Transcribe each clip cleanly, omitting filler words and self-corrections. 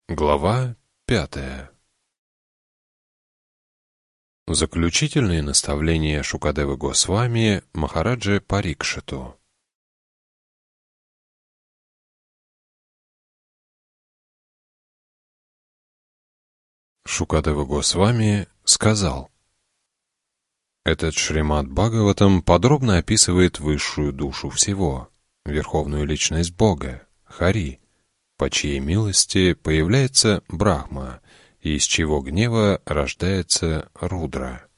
Глава 5. Заключительные наставления Шукадевы Госвами Махараджи Парикшиту. Шукадева Госвами сказал: этот Шримад Бхагаватам подробно описывает высшую душу всего, верховную личность Бога, Хари, по чьей милости появляется Брахма, и из чьего гнева рождается Рудра.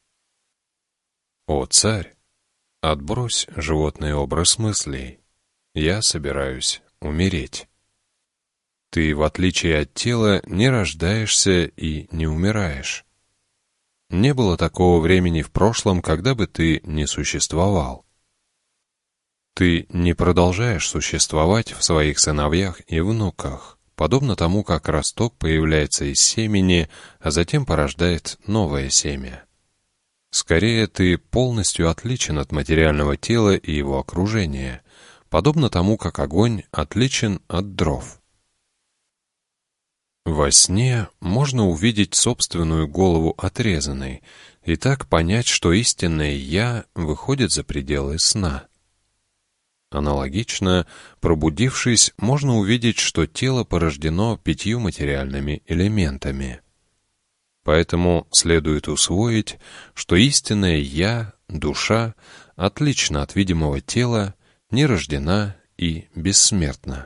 О царь, отбрось животный образ мыслей. Я собираюсь умереть. Ты, в отличие от тела, не рождаешься и не умираешь. Не было такого времени в прошлом, когда бы ты не существовал. Ты не продолжаешь существовать в своих сыновьях и внуках, подобно тому, как росток появляется из семени, а затем порождает новое семя. Скорее, ты полностью отличен от материального тела и его окружения, подобно тому, как огонь отличен от дров. Во сне можно увидеть собственную голову отрезанной и так понять, что истинное «я» выходит за пределы сна. Аналогично, пробудившись, можно увидеть, что тело порождено 5 материальными элементами. Поэтому следует усвоить, что истинное «я», душа, отлична от видимого тела, не рождена и бессмертна.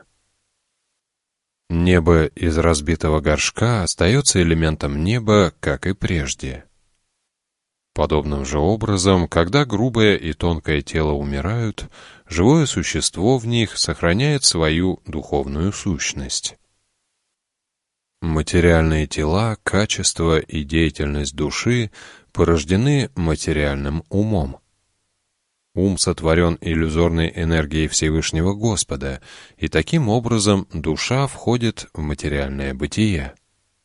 Небо из разбитого горшка остается элементом неба, как и прежде. Подобным же образом, когда грубое и тонкое тело умирают, живое существо в них сохраняет свою духовную сущность. Материальные тела, качество и деятельность души порождены материальным умом. Ум сотворен иллюзорной энергией Всевышнего Господа, и таким образом душа входит в материальное бытие.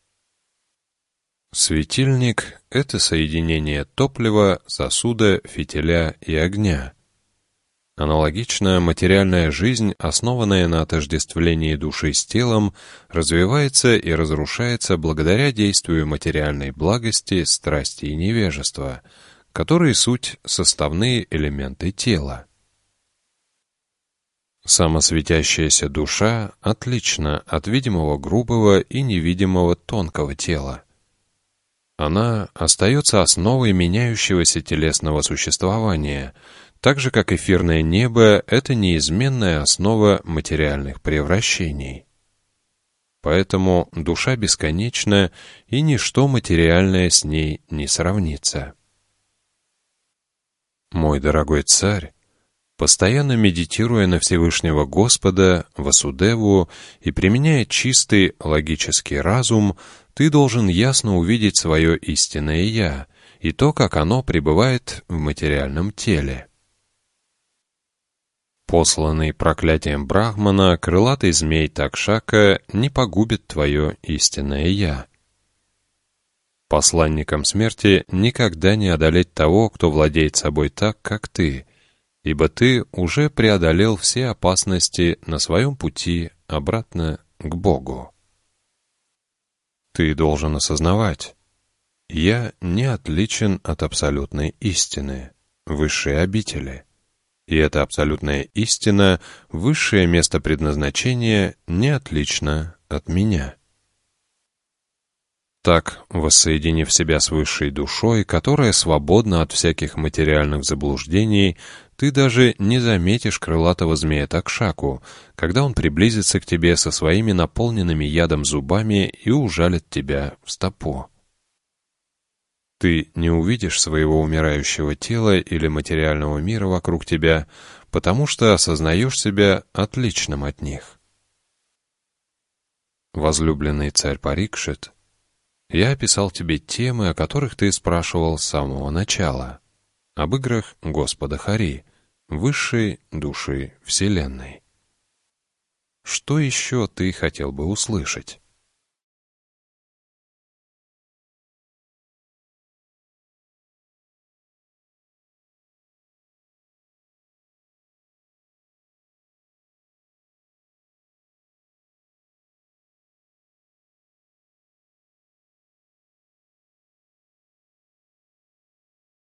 Светильник — это соединение топлива, сосуда, фитиля и огня. Аналогично, материальная жизнь, основанная на отождествлении души с телом, развивается и разрушается благодаря действию материальной благости, страсти и невежества, которые суть составные элементы тела. Самосветящаяся душа отлична от видимого грубого и невидимого тонкого тела. Она остается основой меняющегося телесного существования, так же, как эфирное небо — это неизменная основа материальных превращений. Поэтому душа бесконечна, и ничто материальное с ней не сравнится. Мой дорогой царь, постоянно медитируя на Всевышнего Господа, Васудеву и применяя чистый логический разум, ты должен ясно увидеть свое истинное «я» и то, как оно пребывает в материальном теле. Посланный проклятием Брахмана, крылатый змей Такшака не погубит твое истинное «я». Посланникам смерти никогда не одолеть того, кто владеет собой так, как ты, ибо ты уже преодолел все опасности на своем пути обратно к Богу. Ты должен осознавать: «Я не отличен от абсолютной истины, высшей обители, и эта абсолютная истина, высшее место предназначения, не отлична от меня». Так, воссоединив себя с высшей душой, которая свободна от всяких материальных заблуждений, ты даже не заметишь крылатого змея Такшаку, когда он приблизится к тебе со своими наполненными ядом зубами и ужалит тебя в стопу. Ты не увидишь своего умирающего тела или материального мира вокруг тебя, потому что осознаешь себя отличным от них. Возлюбленный царь Парикшит, я описал тебе темы, о которых ты спрашивал с самого начала, об играх Господа Хари, высшей души Вселенной. Что еще ты хотел бы услышать?